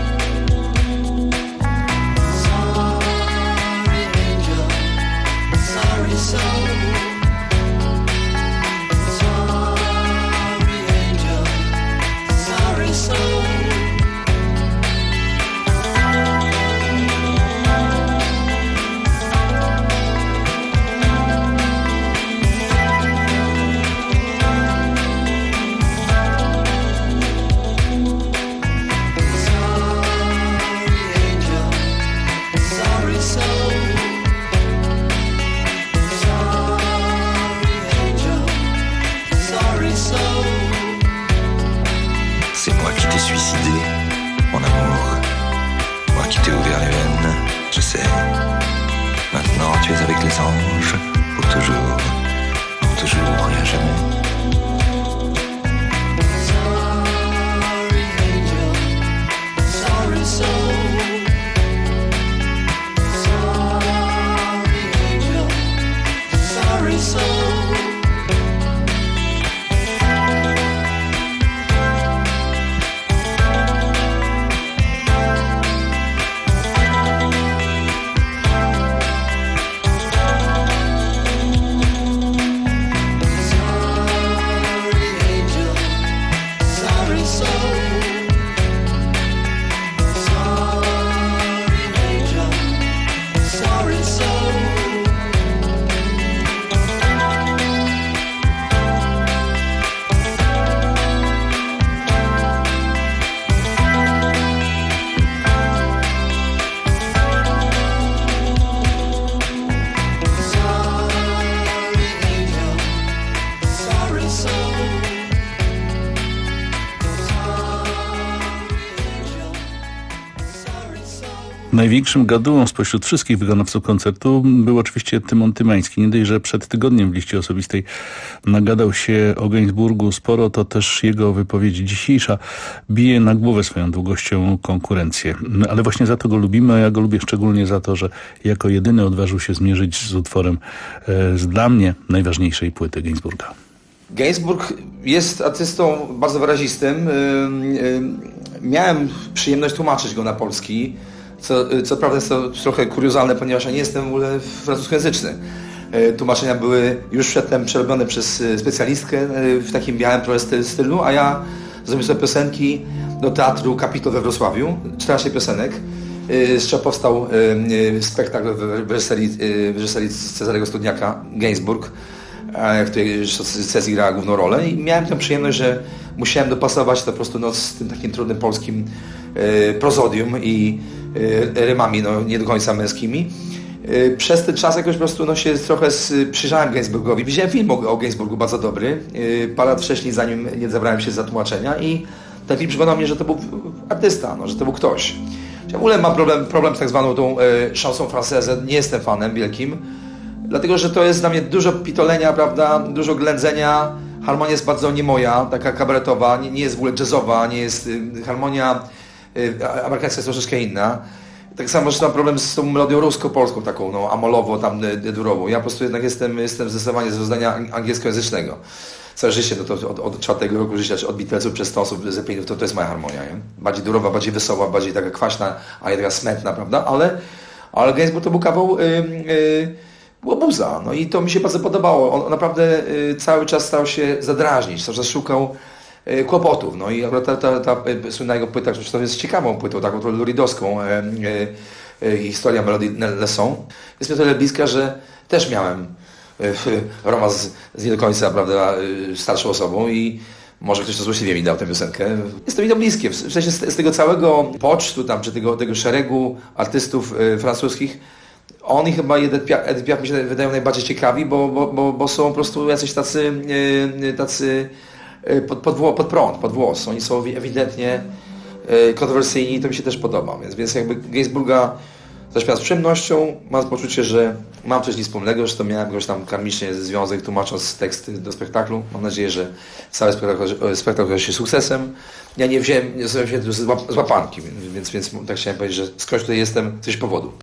C'est moi qui t'ai suicidé, mon amour. Moi qui t'ai ouvert les veines, je sais. Maintenant tu es avec les anges, pour toujours et à jamais. Największym gadułą spośród wszystkich wykonawców koncertu był oczywiście Tymon Tymański. Nie dość, że przed tygodniem w liście osobistej nagadał się o Gainsbourgu sporo, to też jego wypowiedź dzisiejsza bije na głowę swoją długością konkurencję. Ale właśnie za to go lubimy, a ja go lubię szczególnie za to, że jako jedyny odważył się zmierzyć z utworem z dla mnie najważniejszej płyty Gainsbourga. Gainsbourg jest artystą bardzo wyrazistym. Miałem przyjemność tłumaczyć go na polski. Co prawda jest to trochę kuriozalne, ponieważ ja nie jestem w ogóle francuskojęzyczny. Tłumaczenia były już przedtem przerobione przez specjalistkę w takim białym trochę stylu, a ja zrobiłem sobie piosenki do Teatru Kapitol we Wrocławiu, 14 piosenek, z czego powstał spektakl w reżyserii Cezarego Studniaka, Gainsbourg, w której Cezji grała główną rolę i miałem tę przyjemność, że musiałem dopasować to po prostu z tym takim trudnym polskim prozodium i rymami nie do końca męskimi. Przez ten czas jakoś po prostu się trochę przyjrzałem Gainsbourgowi. Widziałem film o Gainsbourgu bardzo dobry, parę lat wcześniej, zanim nie zabrałem się za tłumaczenia i ten film przekonał mnie, że to był artysta, że to był ktoś. Ja w ogóle mam problem z tak zwaną tą chanson française, nie jestem fanem wielkim, dlatego że to jest dla mnie dużo pitolenia, prawda, dużo ględzenia, harmonia jest bardzo nie moja, taka kabaretowa, nie jest w ogóle jazzowa, nie jest harmonia amerykańska jest troszeczkę inna. Tak samo, że mam problem z tą melodią rusko-polską, taką amolowo, tam durową. Ja po prostu jednak jestem zdecydowanie z rozdania angielskojęzycznego. Całe życie, od 4 roku życia, od Beatlesów przez Stonesów, Zeppelinów, to jest moja harmonia. Nie? Bardziej durowa, bardziej wesoła, bardziej taka kwaśna, a nie taka smętna, prawda? Ale Gainsbourg to był kawał łobuza. No i to mi się bardzo podobało. On naprawdę cały czas starał się zadrażnić, cały czas szukał kłopotów. No i akurat ta słynna jego płyta, która jest ciekawą płytą, taką trochę luridowską, historia Melodii Lesson, jest mi o tyle bliska, że też miałem romans z nie do końca, prawda, starszą osobą i może ktoś to złośliwie mi dał tę piosenkę. Jest to mi to bliskie. W sensie z tego całego pocztu tam, czy tego szeregu artystów francuskich, oni chyba Edith Piaf mi się wydają najbardziej ciekawi, bo są po prostu jacyś tacy pod prąd, pod włos. Oni są ewidentnie kontrowersyjni i to mi się też podoba. Więc jakby Gainsbourga zaśpiewam z przyjemnością, mam poczucie, że mam coś wspólnego, że to miałem jakoś tam karmicznie związek tłumacząc teksty do spektaklu. Mam nadzieję, że cały spektakl okaże się sukcesem. Ja nie zostałem się z łapanki, więc tak chciałem powiedzieć, że skądś tutaj jestem, coś powodu.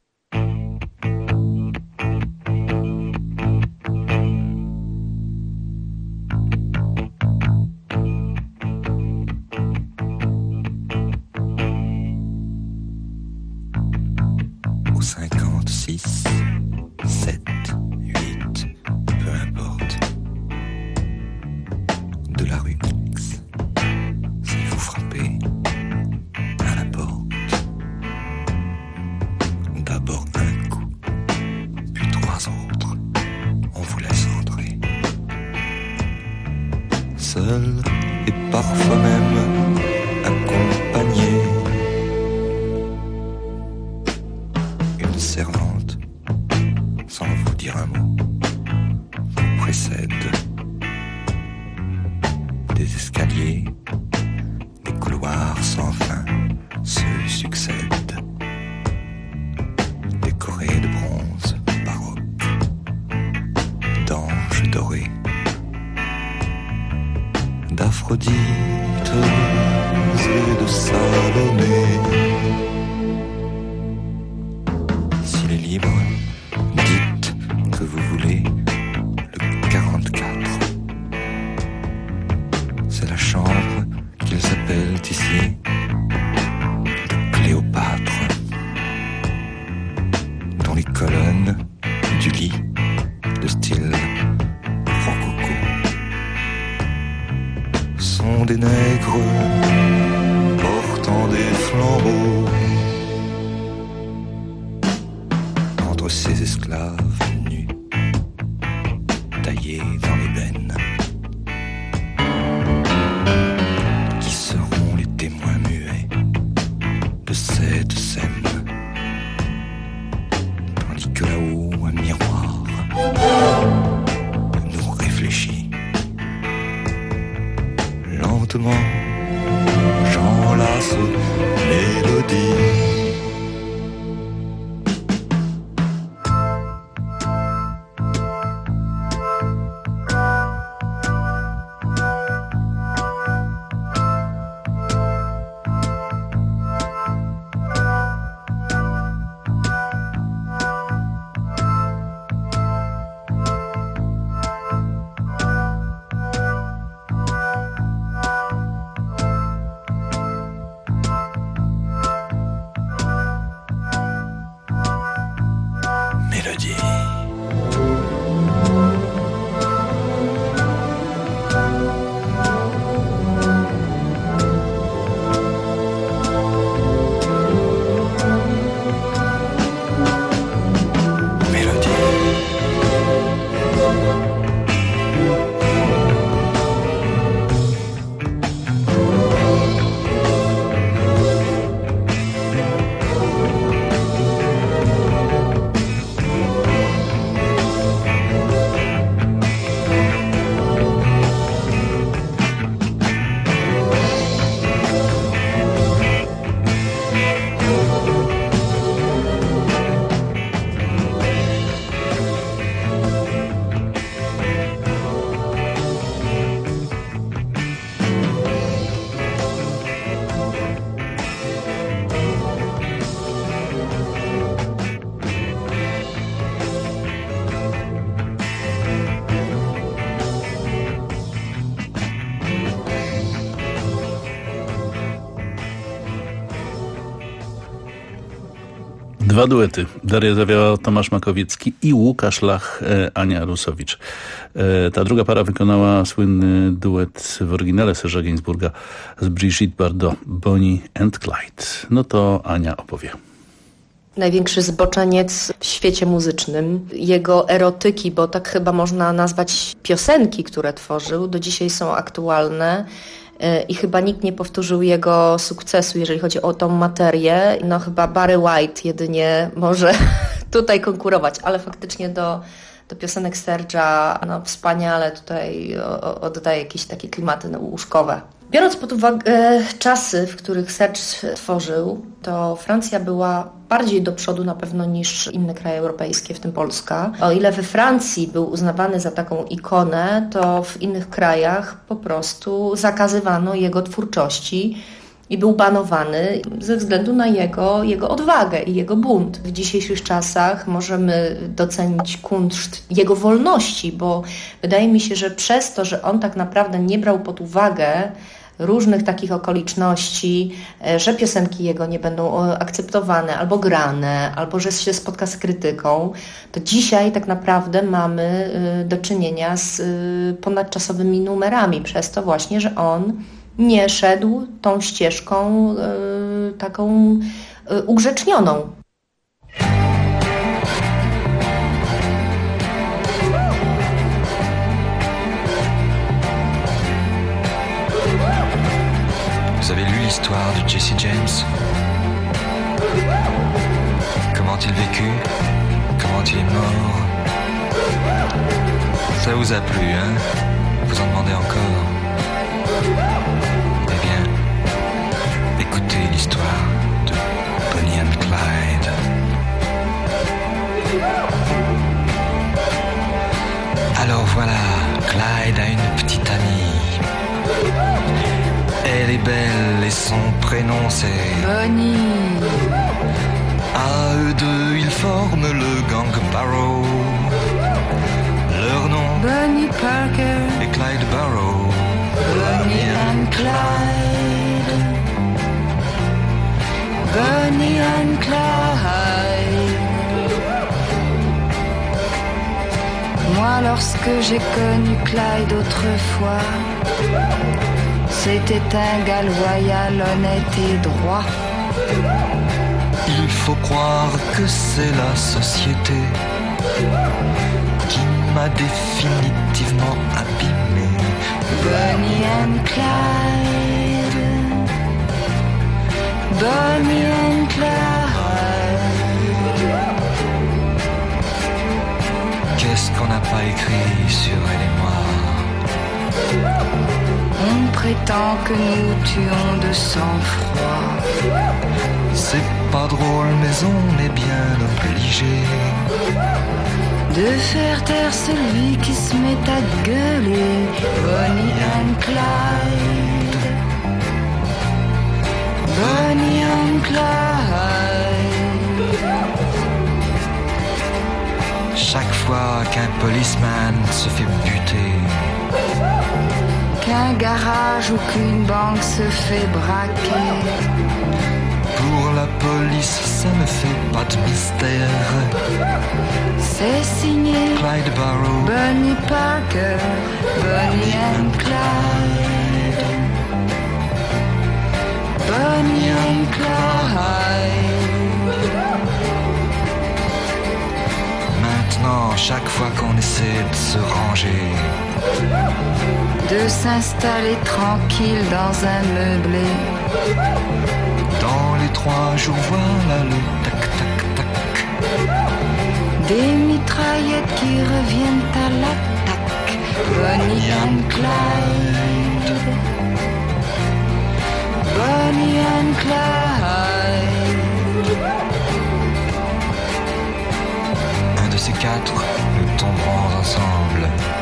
Seul et parfois même accompagné. Une servante, sans vous dire un mot, vous précède. Des escaliers, des couloirs sans fin se succèdent. Décorés de bronze baroque, d'anges dorés, d'Aphrodite et de Salomé. S'il est libre, dites que vous voulez le 44. C'est la chambre qu'ils appellent ici de Cléopâtre, dont les colonnes du lit de style rococo sont des nègres portant des flambeaux. Entre ces esclaves nus, taillés dans l'ébène, qui seront les témoins muets de cette scène, tandis que là-haut un miroir nous réfléchit. Lentement, j'enlace mélodie. Dwa duety. Daria Zawiała, Tomasz Makowiecki i Łukasz Lach, Ania Rusowicz. Ta druga para wykonała słynny duet w oryginale Serge'a Gainsbourga z Brigitte Bardot, Bonnie and Clyde. No to Ania opowie. Największy zboczeniec w świecie muzycznym. Jego erotyki, bo tak chyba można nazwać piosenki, które tworzył, do dzisiaj są aktualne. I chyba nikt nie powtórzył jego sukcesu, jeżeli chodzi o tą materię. No chyba Barry White jedynie może tutaj konkurować, ale faktycznie do piosenek Serge'a wspaniale tutaj oddaje jakieś takie klimaty łóżkowe. Biorąc pod uwagę czasy, w których Serge tworzył, to Francja była bardziej do przodu na pewno niż inne kraje europejskie, w tym Polska. O ile we Francji był uznawany za taką ikonę, to w innych krajach po prostu zakazywano jego twórczości i był banowany ze względu na jego odwagę i jego bunt. W dzisiejszych czasach możemy docenić kunszt jego wolności, bo wydaje mi się, że przez to, że on tak naprawdę nie brał pod uwagę różnych takich okoliczności, że piosenki jego nie będą akceptowane albo grane, albo że się spotka z krytyką, to dzisiaj tak naprawdę mamy do czynienia z ponadczasowymi numerami, przez to właśnie, że on nie szedł tą ścieżką taką ugrzecznioną. Vous avez lu l'histoire de Jesse James? Comment il vécut? Comment il est mort? Ça vous a plu, hein? Vous en demandez encore? Eh bien, écoutez l'histoire de Bonnie and Clyde. Alors voilà, Clyde a une petite amie. Elle est belle et son prénom c'est Bonnie. À eux deux, ils forment le gang Barrow. Leur nom Bonnie Parker et Clyde Barrow. Bonnie and Clyde. Bonnie and Clyde. Moi, lorsque j'ai connu Clyde autrefois, c'était un gars loyal, honnête et droit. Il faut croire que c'est la société qui m'a définitivement abîmé. Bonnie and Clyde. Bonnie and Clyde. Qu'est-ce qu'on n'a pas écrit sur elle et moi? On prétend que nous tuons de sang-froid. C'est pas drôle, mais on est bien obligé de faire taire celui qui se met à gueuler. Bonnie and Clyde. Bonnie and Clyde. Chaque fois qu'un policeman se fait buter, qu'un garage ou qu'une banque se fait braquer, pour la police ça ne fait pas de mystère. C'est signé Clyde Barrow, Bonnie Parker, Bonnie and Clyde. Bonnie and Clyde. Maintenant, chaque fois qu'on essaie de se ranger, de s'installer tranquille dans un meublé, dans les 3 jours, voilà le tac-tac-tac. Des mitraillettes qui reviennent à l'attaque. Bonnie and Clyde. Bonnie and Clyde. Un de ces 4, nous tomberons ensemble.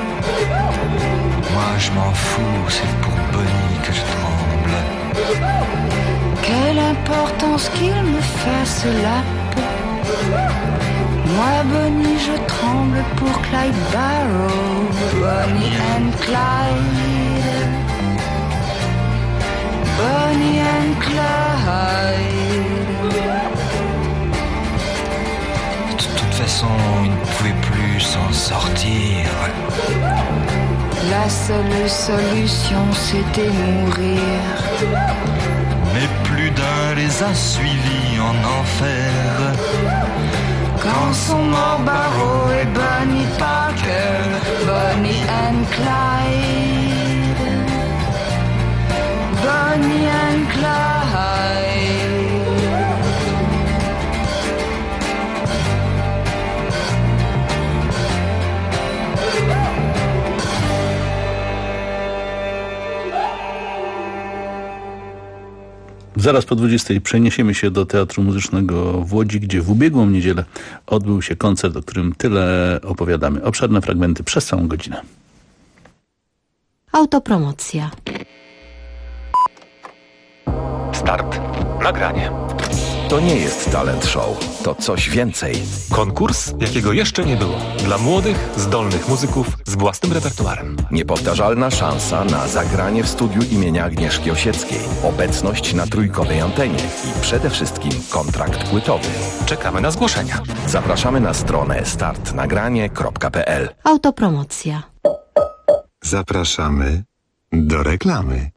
Moi je m'en fous, c'est pour Bonnie que je tremble. Quelle importance qu'il me fasse la peau. Moi Bonnie je tremble pour Clyde Barrow. Bonnie and Clyde. Bonnie and Clyde. façon, il ne pouvait plus s'en sortir. La seule solution, c'était mourir. Mais plus d'un les a suivis en enfer. Quand sont morts Barrow et Bonnie Parker, Bonnie and Clyde, Bonnie and Clyde. Zaraz po 20 przeniesiemy się do Teatru Muzycznego w Łodzi, gdzie w ubiegłą niedzielę odbył się koncert, o którym tyle opowiadamy. Obszerne fragmenty przez całą godzinę. Autopromocja. Start. Nagranie. To nie jest talent show, to coś więcej. Konkurs, jakiego jeszcze nie było. Dla młodych, zdolnych muzyków z własnym repertuarem. Niepowtarzalna szansa na zagranie w studiu imienia Agnieszki Osieckiej. Obecność na trójkowej antenie i przede wszystkim kontrakt płytowy. Czekamy na zgłoszenia. Zapraszamy na stronę startnagranie.pl. Autopromocja. Zapraszamy do reklamy.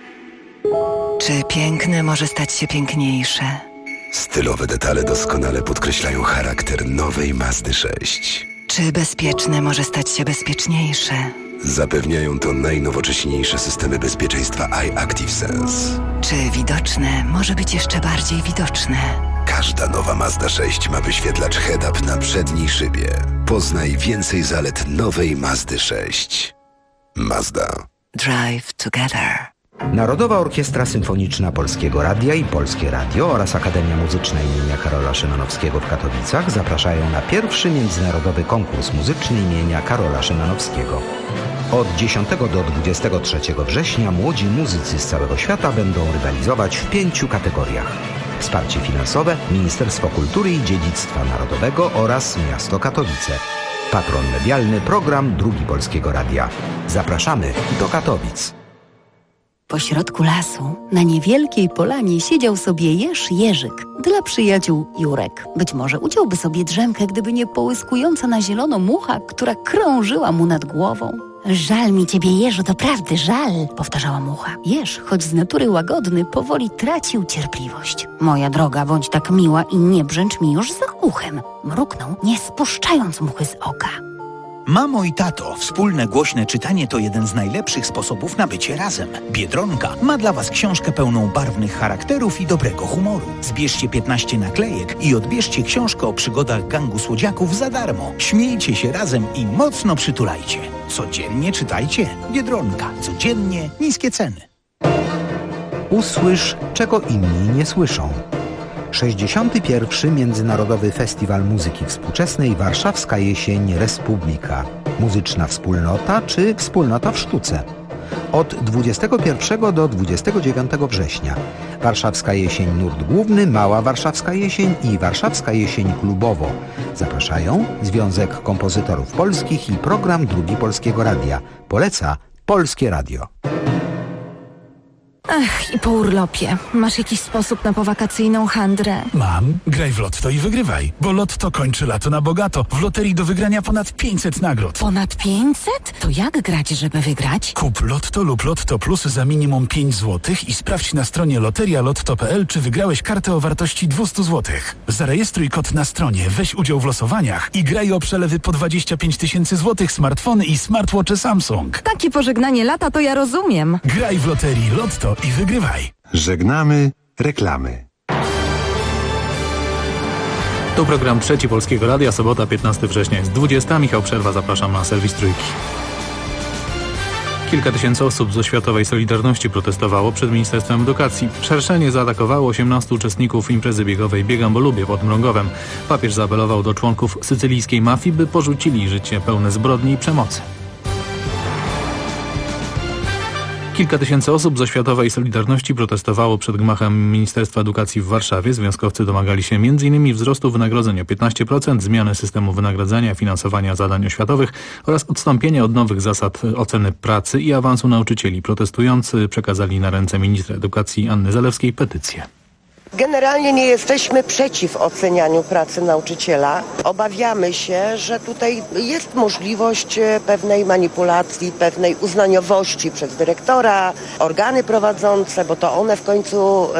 Czy piękne może stać się piękniejsze? Stylowe detale doskonale podkreślają charakter nowej Mazdy 6. Czy bezpieczne może stać się bezpieczniejsze? Zapewniają to najnowocześniejsze systemy bezpieczeństwa iActive Sense. Czy widoczne może być jeszcze bardziej widoczne? Każda nowa Mazda 6 ma wyświetlacz head-up na przedniej szybie. Poznaj więcej zalet nowej Mazdy 6. Mazda. Drive together. Narodowa Orkiestra Symfoniczna Polskiego Radia i Polskie Radio oraz Akademia Muzyczna imienia Karola Szymanowskiego w Katowicach zapraszają na pierwszy międzynarodowy konkurs muzyczny imienia Karola Szymanowskiego. Od 10 do 23 września młodzi muzycy z całego świata będą rywalizować w 5 kategoriach. Wsparcie finansowe Ministerstwo Kultury i Dziedzictwa Narodowego oraz Miasto Katowice. Patron medialny program Drugi Polskiego Radia. Zapraszamy do Katowic. Po środku lasu, na niewielkiej polanie siedział sobie Jerzyk, dla przyjaciół Jurek. Być może uciąłby sobie drzemkę, gdyby nie połyskująca na zielono mucha, która krążyła mu nad głową. Żal mi ciebie, Jerzu, doprawdy żal, powtarzała mucha. Jerz, choć z natury łagodny, powoli tracił cierpliwość. Moja droga, bądź tak miła i nie brzęcz mi już za uchem. Mruknął, nie spuszczając muchy z oka. Mamo i tato, wspólne głośne czytanie to jeden z najlepszych sposobów na bycie razem. Biedronka ma dla Was książkę pełną barwnych charakterów i dobrego humoru. Zbierzcie 15 naklejek i odbierzcie książkę o przygodach gangu słodziaków za darmo. Śmiejcie się razem i mocno przytulajcie. Codziennie czytajcie. Biedronka. Codziennie niskie ceny. Usłysz, czego inni nie słyszą. 61. Międzynarodowy Festiwal Muzyki Współczesnej Warszawska Jesień Republika. Muzyczna wspólnota czy wspólnota w sztuce. Od 21 do 29 września. Warszawska Jesień Nurt Główny, Mała Warszawska Jesień i Warszawska Jesień Klubowo. Zapraszają Związek Kompozytorów Polskich i program Drugi Polskiego Radia. Poleca Polskie Radio. Ach, i po urlopie. Masz jakiś sposób na powakacyjną handrę? Mam. Graj w Lotto i wygrywaj. Bo Lotto kończy lato na bogato. W loterii do wygrania ponad 500 nagród. Ponad 500? To jak grać, żeby wygrać? Kup Lotto lub Lotto Plus za minimum 5 zł i sprawdź na stronie loterialotto.pl, czy wygrałeś kartę o wartości 200 zł. Zarejestruj kod na stronie, weź udział w losowaniach i graj o przelewy po 25 000 złotych, smartfony i smartwatche Samsung. Takie pożegnanie lata to ja rozumiem. Graj w loterii Lotto i wygrywaj. Żegnamy reklamy. Tu program Trzeci Polskiego Radia, sobota 15 września jest 20. Michał Przerwa, zapraszam na serwis Trójki. Kilka tysięcy osób z Oświatowej Solidarności protestowało przed Ministerstwem Edukacji. Szerszenie zaatakowało 18 uczestników imprezy biegowej Biegam, bo lubię pod Mrągowem. Papież zaapelował do członków sycylijskiej mafii, by porzucili życie pełne zbrodni i przemocy. Kilka tysięcy osób z Oświatowej Solidarności protestowało przed gmachem Ministerstwa Edukacji w Warszawie. Związkowcy domagali się m.in. wzrostu wynagrodzeń o 15%, zmiany systemu wynagradzania, finansowania zadań oświatowych oraz odstąpienia od nowych zasad oceny pracy i awansu nauczycieli. Protestujący przekazali na ręce ministra edukacji Anny Zalewskiej petycję. Generalnie nie jesteśmy przeciw ocenianiu pracy nauczyciela. Obawiamy się, że tutaj jest możliwość pewnej manipulacji, pewnej uznaniowości przez dyrektora, organy prowadzące, bo to one w końcu